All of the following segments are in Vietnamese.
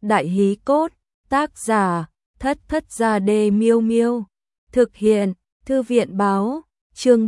Đại hí cốt, tác giả, Thất Thất Gia Đê Miêu Miêu. Thực hiện, Thư viện báo, chương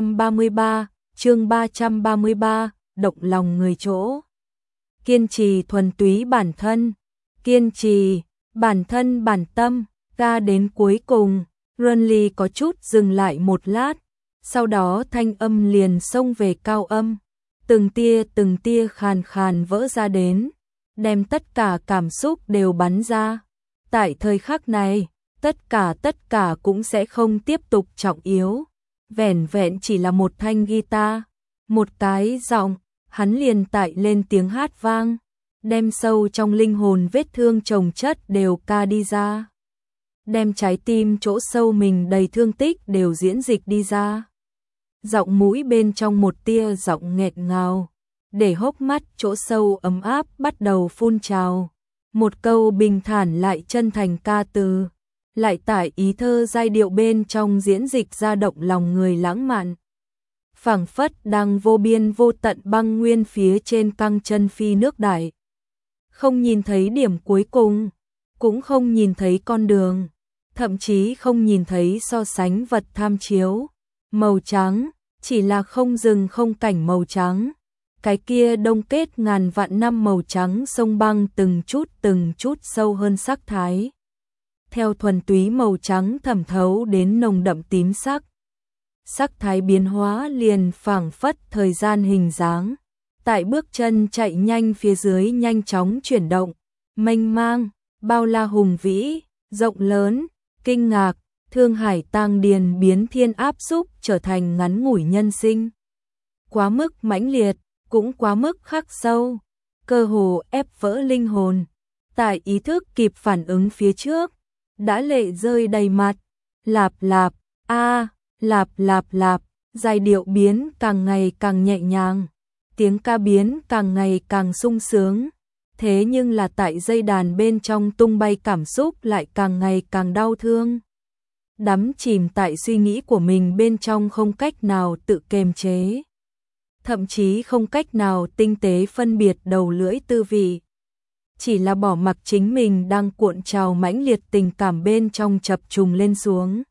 333, động lòng người chỗ. Kiên trì thuần túy bản thân, kiên trì, bản thân bản tâm, ca đến cuối cùng, Runly có chút dừng lại một lát, sau đó thanh âm liền xông về cao âm, từng tia khàn khàn vỡ ra đến, đem tất cả cảm xúc đều bắn ra. Tại thời khắc này, tất cả cũng sẽ không tiếp tục trọng yếu, vẻn vẹn chỉ là một thanh guitar, một cái giọng, hắn liền tại lên tiếng hát vang, đem sâu trong linh hồn vết thương chồng chất đều ca đi ra, đem trái tim chỗ sâu mình đầy thương tích đều diễn dịch đi ra. Giọng mũi bên trong một tia giọng nghẹt ngào, để hốc mắt chỗ sâu ấm áp bắt đầu phun trào. Một câu bình thản lại chân thành ca từ, lại tại ý thơ giai điệu bên trong diễn dịch ra động lòng người lãng mạn. Phảng phất đang vô biên vô tận băng nguyên phía trên căng chân phi nước đại. Không nhìn thấy điểm cuối cùng, cũng không nhìn thấy con đường, thậm chí không nhìn thấy so sánh vật tham chiếu. Màu trắng, chỉ là không rừng không cảnh màu trắng. Cái kia đông kết ngàn vạn năm màu trắng sông băng từng chút sâu hơn sắc thái. Theo thuần túy màu trắng thẩm thấu đến nồng đậm tím sắc. Sắc thái biến hóa liền phảng phất thời gian hình dáng. Tại bước chân chạy nhanh phía dưới nhanh chóng chuyển động, mênh mang, bao la hùng vĩ, rộng lớn, kinh ngạc, thương hải tang điền biến thiên áp xúc trở thành ngắn ngủi nhân sinh. Quá mức mãnh liệt, cũng quá mức khắc sâu, cơ hồ ép vỡ linh hồn. Tại ý thức kịp phản ứng phía trước, đã lệ rơi đầy mặt, lạp lạp, lạp lạp lạp, giai điệu biến càng ngày càng nhẹ nhàng, tiếng ca biến càng ngày càng sung sướng. Thế nhưng là tại dây đàn bên trong tung bay cảm xúc lại càng ngày càng đau thương. Đắm chìm tại suy nghĩ của mình bên trong không cách nào tự kiềm chế. Thậm chí không cách nào tinh tế phân biệt đầu lưỡi tư vị. Chỉ là bỏ mặc chính mình đang cuộn trào mãnh liệt tình cảm bên trong chập trùng lên xuống.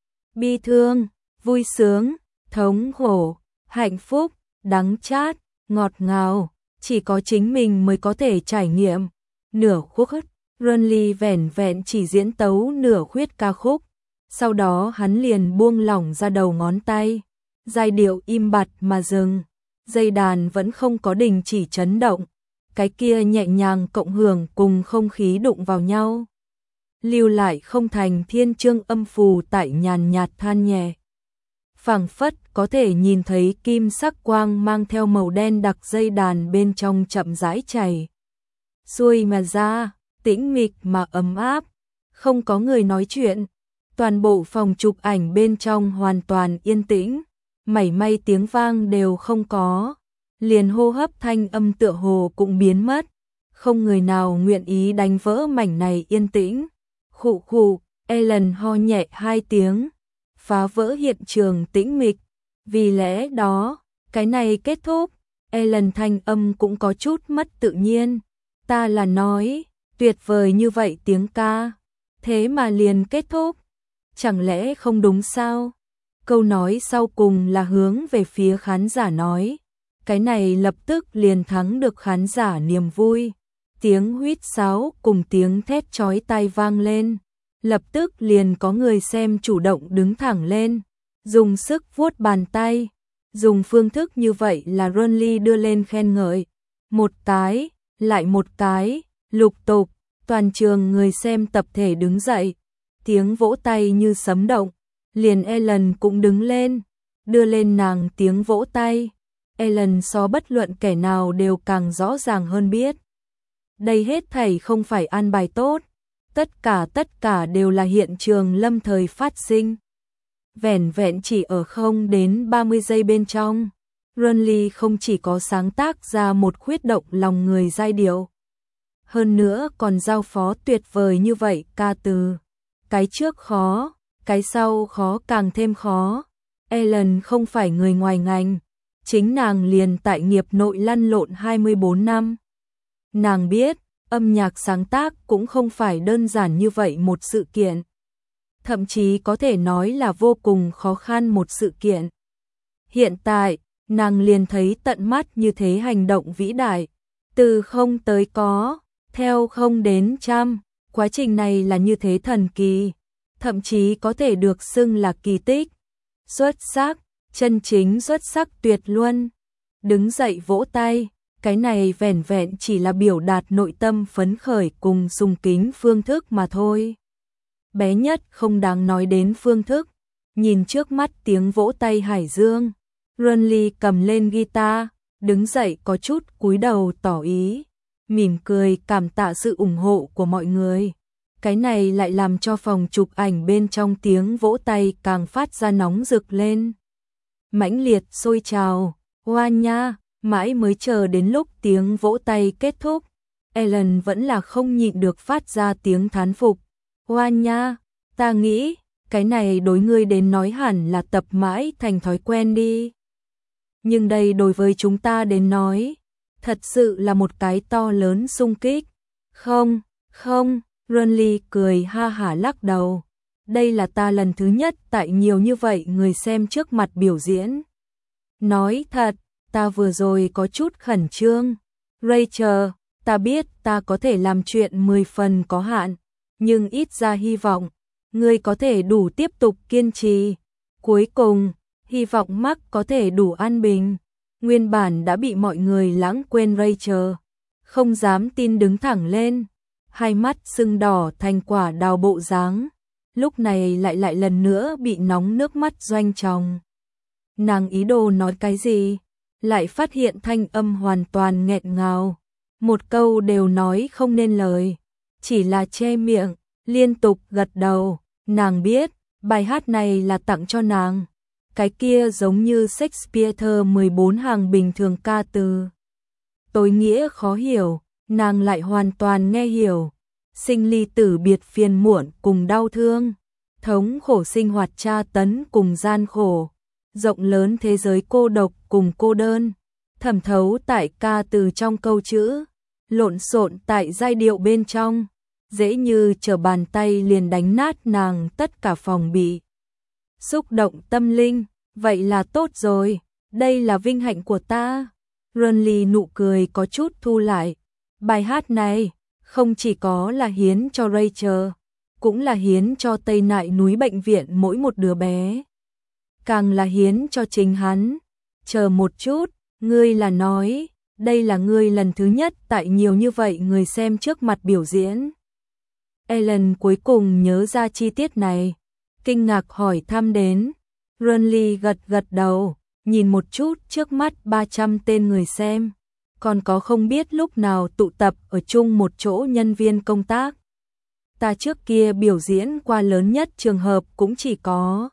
Bi thương, vui sướng, thống khổ, hạnh phúc, đắng chát, ngọt ngào, chỉ có chính mình mới có thể trải nghiệm. Nửa khúc Runly vẻn vẹn chỉ diễn tấu nửa khuyết ca khúc, sau đó hắn liền buông lỏng ra đầu ngón tay, giai điệu im bặt mà dừng. Dây đàn vẫn không có đình chỉ chấn động, cái kia nhẹ nhàng cộng hưởng cùng không khí đụng vào nhau. Lưu lại không thành thiên chương âm phù tại nhàn nhạt than nhẹ. Phảng phất có thể nhìn thấy kim sắc quang mang theo màu đen đặc dây đàn bên trong chậm rãi chảy. Xuôi mà ra, tĩnh mịch mà ấm áp, không có người nói chuyện. Toàn bộ phòng chụp ảnh bên trong hoàn toàn yên tĩnh. Mảy may tiếng vang đều không có, liền hô hấp thanh âm tựa hồ cũng biến mất, không người nào nguyện ý đánh vỡ mảnh này yên tĩnh. Khụ khụ, Ellen ho nhẹ 2 tiếng, phá vỡ hiện trường tĩnh mịch. Vì lẽ đó, cái này kết thúc, Ellen thanh âm cũng có chút mất tự nhiên. Ta là nói, tuyệt vời như vậy tiếng ca, thế mà liền kết thúc, chẳng lẽ không đúng sao? Câu nói sau cùng là hướng về phía khán giả nói, cái này lập tức liền thắng được khán giả niềm vui. Tiếng huýt sáo cùng tiếng thét chói tai vang lên, lập tức liền có người xem chủ động đứng thẳng lên, dùng sức vuốt bàn tay, dùng phương thức như vậy là Runly đưa lên khen ngợi. Một cái, lại một cái, lục tục, toàn trường người xem tập thể đứng dậy, tiếng vỗ tay như sấm động. Liền Ellen cũng đứng lên, đưa lên nàng tiếng vỗ tay. Ellen so bất luận kẻ nào đều càng rõ ràng hơn biết. Đây hết thảy không phải an bài tốt, tất cả đều là hiện trường lâm thời phát sinh. Vẻn vẹn chỉ ở không đến 30 giây bên trong, Runly không chỉ có sáng tác ra một khuyết động lòng người giai điệu, hơn nữa còn giao phó tuyệt vời như vậy ca từ. Cái trước khó, cái sau khó càng thêm khó. Ellen không phải người ngoài ngành, chính nàng liền tại nghiệp nội lăn lộn 24 năm. Nàng biết, Âm nhạc sáng tác cũng không phải đơn giản như vậy một sự kiện. Thậm chí có thể nói là vô cùng khó khăn một sự kiện. Hiện tại, nàng liền thấy tận mắt như thế hành động vĩ đại. Từ không tới có, theo không đến trăm, quá trình này là như thế thần kỳ. Thậm chí có thể được xưng là kỳ tích. Xuất sắc, chân chính xuất sắc tuyệt luân. Đứng dậy vỗ tay, cái này vẻn vẹn chỉ là biểu đạt nội tâm phấn khởi cùng sùng kính phương thức mà thôi. Bé nhất không đáng nói đến phương thức, nhìn trước mắt tiếng vỗ tay hải dương. Runly cầm lên guitar, đứng dậy có chút cúi đầu tỏ ý, mỉm cười cảm tạ sự ủng hộ của mọi người. Cái này lại làm cho phòng chụp ảnh bên trong tiếng vỗ tay càng phát ra nóng rực lên. Mãnh liệt sôi trào, hoa nha, mãi mới chờ đến lúc tiếng vỗ tay kết thúc. Ellen vẫn là không nhịn được phát ra tiếng thán phục. Hoa nha, ta nghĩ, cái này đối ngươi đến nói hẳn là tập mãi thành thói quen đi. Nhưng đây đối với chúng ta đến nói, thật sự là một cái to lớn xung kích. Không, không, Runly cười ha hả lắc đầu. Đây là ta lần thứ nhất tại nhiều như vậy người xem trước mặt biểu diễn. Nói thật, ta vừa rồi có chút khẩn trương. Rachel, ta biết ta có thể làm chuyện 10 phần có hạn, nhưng ít ra hy vọng ngươi có thể đủ tiếp tục kiên trì. Cuối cùng, hy vọng Mark có thể đủ an bình. Nguyên bản đã bị mọi người lãng quên Rachel, không dám tin đứng thẳng lên, hai mắt sưng đỏ thành quả đào bộ dáng. Lúc này lại lần nữa bị nóng nước mắt doanh tròng. Nàng ý đồ nói cái gì, lại phát hiện thanh âm hoàn toàn nghẹn ngào, một câu đều nói không nên lời, chỉ là che miệng, liên tục gật đầu. Nàng biết, bài hát này là tặng cho nàng. Cái kia giống như Shakespeare thơ 14 hàng bình thường ca từ. Tối nghĩa khó hiểu, nàng lại hoàn toàn nghe hiểu. Sinh ly tử biệt phiền muộn cùng đau thương, thống khổ sinh hoạt tra tấn cùng gian khổ, rộng lớn thế giới cô độc cùng cô đơn, thẩm thấu tại ca từ trong câu chữ, lộn xộn tại giai điệu bên trong, dễ như trở bàn tay liền đánh nát nàng tất cả phòng bị. Xúc động tâm linh, vậy là tốt rồi, đây là vinh hạnh của ta. Runly nụ cười có chút thu lại, bài hát này không chỉ có là hiến cho Rachel, cũng là hiến cho Tây Nại núi bệnh viện mỗi một đứa bé. Càng là hiến cho chính hắn. Chờ một chút, ngươi là nói, đây là ngươi lần thứ nhất tại nhiều như vậy người xem trước mặt biểu diễn. Ellen cuối cùng nhớ ra chi tiết này, kinh ngạc hỏi thăm đến. Runly gật gật đầu, nhìn một chút trước mắt 300 tên người xem. Còn có không biết lúc nào tụ tập ở chung một chỗ nhân viên công tác. Ta trước kia biểu diễn qua lớn nhất trường hợp cũng chỉ có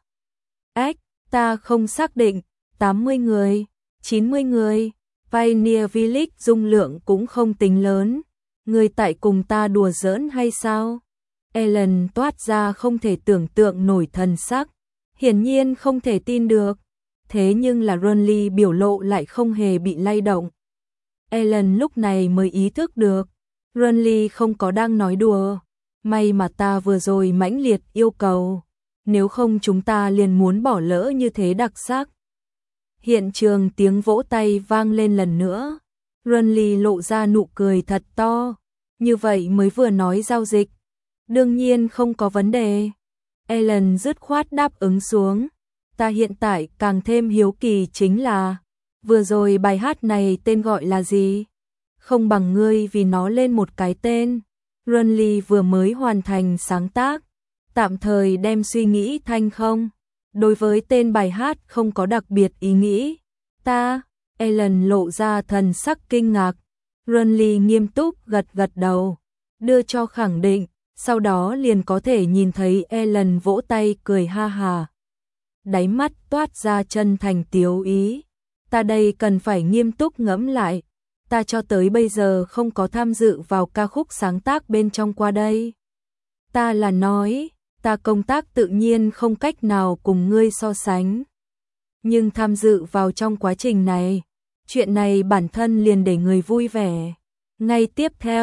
ta không xác định, 80 người, 90 người, Pioneer Village dung lượng cũng không tính lớn. Người tại cùng ta đùa giỡn hay sao? Ellen toát ra không thể tưởng tượng nổi thần sắc, hiển nhiên không thể tin được. Thế nhưng là Runly biểu lộ lại không hề bị lay động. Ellen lúc này mới ý thức được, Runly không có đang nói đùa. May mà ta vừa rồi mãnh liệt yêu cầu, nếu không chúng ta liền muốn bỏ lỡ như thế đặc sắc. Hiện trường tiếng vỗ tay vang lên lần nữa. Runly lộ ra nụ cười thật to, như vậy mới vừa nói giao dịch. Đương nhiên không có vấn đề. Ellen dứt khoát đáp ứng xuống. Ta hiện tại càng thêm hiếu kỳ chính là, vừa rồi bài hát này tên gọi là gì? Không bằng ngươi vì nó lên một cái tên. Runly vừa mới hoàn thành sáng tác, tạm thời đem suy nghĩ thanh không. Đối với tên bài hát không có đặc biệt ý nghĩ. Ta, Ellen lộ ra thần sắc kinh ngạc. Runly nghiêm túc gật gật đầu, đưa cho khẳng định, sau đó liền có thể nhìn thấy Ellen vỗ tay cười ha hà. Đáy mắt toát ra chân thành tiếu ý. Ta đây cần phải nghiêm túc ngẫm lại. Ta cho tới bây giờ không có tham dự vào ca khúc sáng tác bên trong qua đây. Ta là nói, ta công tác tự nhiên không cách nào cùng ngươi so sánh. Nhưng tham dự vào trong quá trình này, chuyện này bản thân liền để người vui vẻ. Ngay tiếp theo,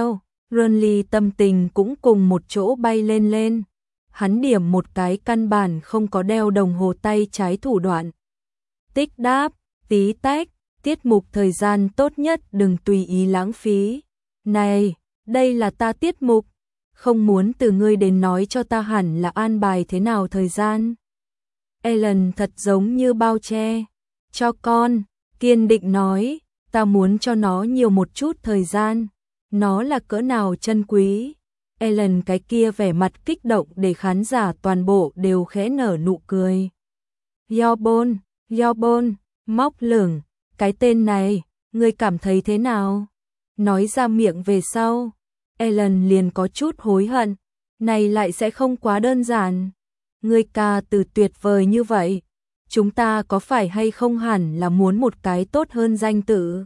Renly tâm tình cũng cùng một chỗ bay lên lên. Hắn điểm một cái căn bản không có đeo đồng hồ tay trái thủ đoạn. Tích đáp, tí tách, tiết mục thời gian tốt nhất đừng tùy ý lãng phí. Này, đây là ta tiết mục, không muốn từ ngươi đến nói cho ta hẳn là an bài thế nào thời gian. Ellen thật giống như bao che. Cho con, kiên định nói, ta muốn cho nó nhiều một chút thời gian. Nó là cỡ nào chân quý. Ellen cái kia vẻ mặt kích động để khán giả toàn bộ đều khẽ nở nụ cười. Yobon, móc lửng, cái tên này, ngươi cảm thấy thế nào? Nói ra miệng về sau, Ellen liền có chút hối hận, này lại sẽ không quá đơn giản. Ngươi ca từ tuyệt vời như vậy, chúng ta có phải hay không hẳn là muốn một cái tốt hơn danh tự?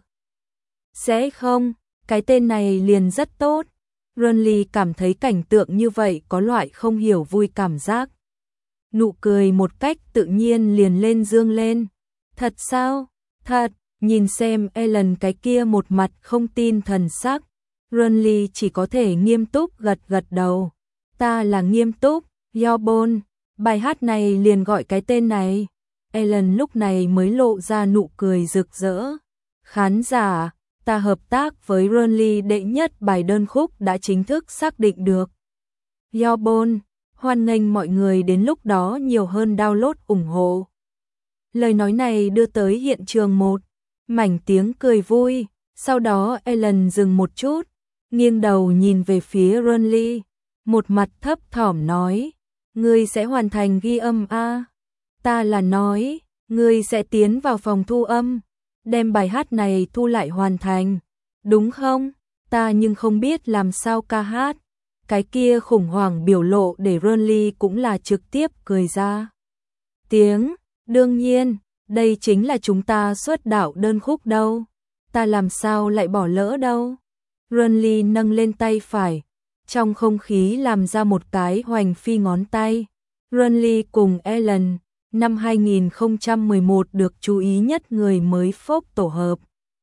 Sẽ không, cái tên này liền rất tốt. Renly cảm thấy cảnh tượng như vậy có loại không hiểu vui cảm giác. Nụ cười một cách tự nhiên liền lên dương lên. Thật sao? Thật, nhìn xem Ellen cái kia một mặt không tin thần sắc. Renly chỉ có thể nghiêm túc gật gật đầu. Ta là nghiêm túc, Yobon, bài hát này liền gọi cái tên này. Ellen lúc này mới lộ ra nụ cười rực rỡ. Khán giả, ta hợp tác với Renly đệ nhất bài đơn khúc đã chính thức xác định được. Yobon, hoan nghênh mọi người đến lúc đó nhiều hơn download ủng hộ. Lời nói này đưa tới hiện trường một mảnh tiếng cười vui, sau đó Ellen dừng một chút, nghiêng đầu nhìn về phía Renly, một mặt thấp thỏm nói, ngươi sẽ hoàn thành ghi âm a? Ta là nói, ngươi sẽ tiến vào phòng thu âm, đem bài hát này thu lại hoàn thành, đúng không? Ta nhưng không biết làm sao ca hát. Cái kia khủng hoảng biểu lộ để Renly cũng là trực tiếp cười ra. Tiếng, đương nhiên, đây chính là chúng ta xuất đạo đơn khúc đâu. Ta làm sao lại bỏ lỡ đâu. Renly nâng lên tay phải, trong không khí làm ra một cái hoành phi ngón tay. Renly cùng Ellen, năm 2011 được chú ý nhất người mới phốc tổ hợp.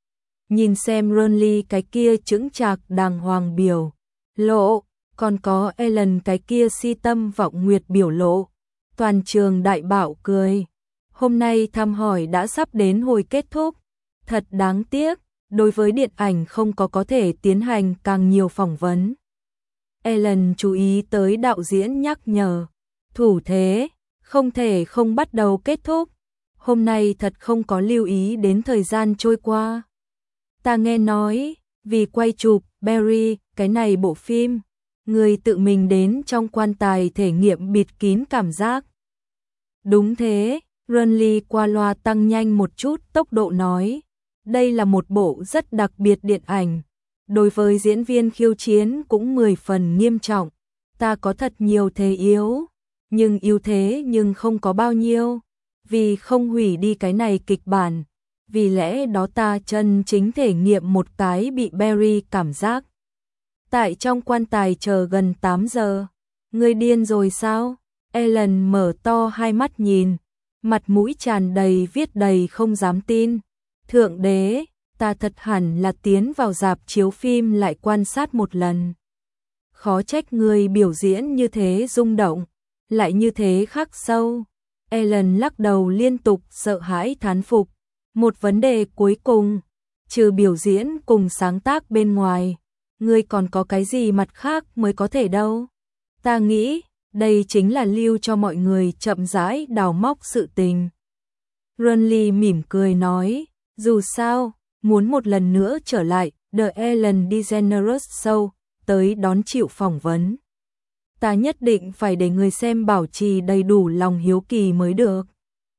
Nhìn xem Renly cái kia chững chạc đàng hoàng biểu lộ, còn có Ellen cái kia si tâm vọng nguyệt biểu lộ. Toàn trường đại bạo cười. Hôm nay thăm hỏi đã sắp đến hồi kết thúc. Thật đáng tiếc, đối với điện ảnh không có thể tiến hành càng nhiều phỏng vấn. Ellen chú ý tới đạo diễn nhắc nhở. Thủ thế, không thể không bắt đầu kết thúc. Hôm nay thật không có lưu ý đến thời gian trôi qua. Ta nghe nói, vì quay chụp Barry, cái này bộ phim, người tự mình đến trong quan tài thể nghiệm bịt kín cảm giác. Đúng thế, Renly qua loa tăng nhanh một chút tốc độ nói. Đây là một bộ rất đặc biệt điện ảnh. Đối với diễn viên khiêu chiến cũng 10 phần nghiêm trọng. Ta có thật nhiều thế yếu, nhưng ưu thế nhưng không có bao nhiêu. Vì không hủy đi cái này kịch bản. Vì lẽ đó ta chân chính thể nghiệm một cái bị Barry cảm giác. Tại trong quan tài chờ gần 8 giờ. Ngươi điên rồi sao? Ellen mở to hai mắt nhìn. Mặt mũi tràn đầy viết đầy không dám tin. Thượng đế, ta thật hẳn là tiến vào rạp chiếu phim lại quan sát một lần. Khó trách ngươi biểu diễn như thế rung động, lại như thế khắc sâu. Ellen lắc đầu liên tục sợ hãi thán phục. Một vấn đề cuối cùng, trừ biểu diễn cùng sáng tác bên ngoài, ngươi còn có cái gì mặt khác mới có thể đâu. Ta nghĩ, đây chính là lưu cho mọi người chậm rãi đào móc sự tình. Renly mỉm cười nói, dù sao, muốn một lần nữa trở lại The Ellen DeGeneres Show, tới đón chịu phỏng vấn. Ta nhất định phải để người xem bảo trì đầy đủ lòng hiếu kỳ mới được.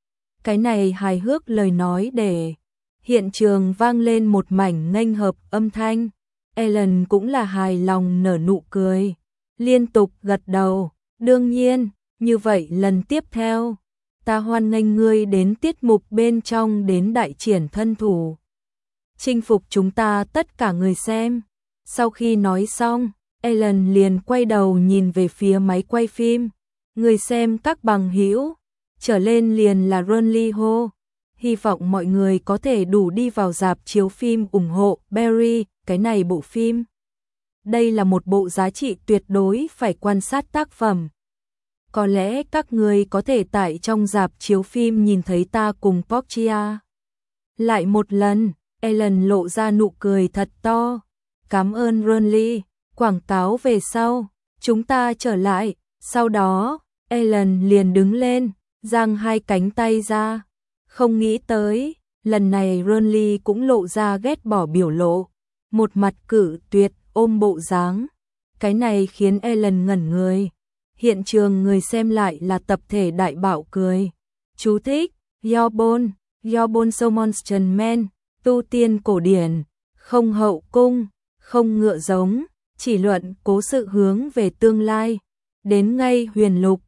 Cái này hài hước lời nói để hiện trường vang lên một mảnh nghênh hợp âm thanh. Ellen cũng là hài lòng nở nụ cười, liên tục gật đầu. Đương nhiên, như vậy lần tiếp theo, ta hoan nghênh ngươi đến tiết mục bên trong đến đại triển thân thủ. Chinh phục chúng ta tất cả người xem. Sau khi nói xong, Ellen liền quay đầu nhìn về phía máy quay phim. Người xem các bằng hữu, trở lên liền là Renly hô. Hy vọng mọi người có thể đủ đi vào rạp chiếu phim ủng hộ Barry, cái này bộ phim. đây là một bộ giá trị tuyệt đối phải quan sát tác phẩm. Có lẽ các người có thể tại trong rạp chiếu phim nhìn thấy ta cùng Portia. Lại một lần, Ellen lộ ra nụ cười thật to. Cảm ơn Ronly, quảng cáo về sau, chúng ta trở lại. Sau đó, Ellen liền đứng lên, giang hai cánh tay ra. Không nghĩ tới, lần này Ronly cũng lộ ra ghét bỏ biểu lộ. Một mặt cử tuyệt ôm bộ dáng. Cái này khiến Ellen ngẩn người. Hiện trường người xem lại là tập thể đại bạo cười. Chú thích, Yobon so monster man, tu tiên cổ điển, không hậu cung, không ngựa giống, chỉ luận cố sự hướng về tương lai. Đến ngay huyền lục,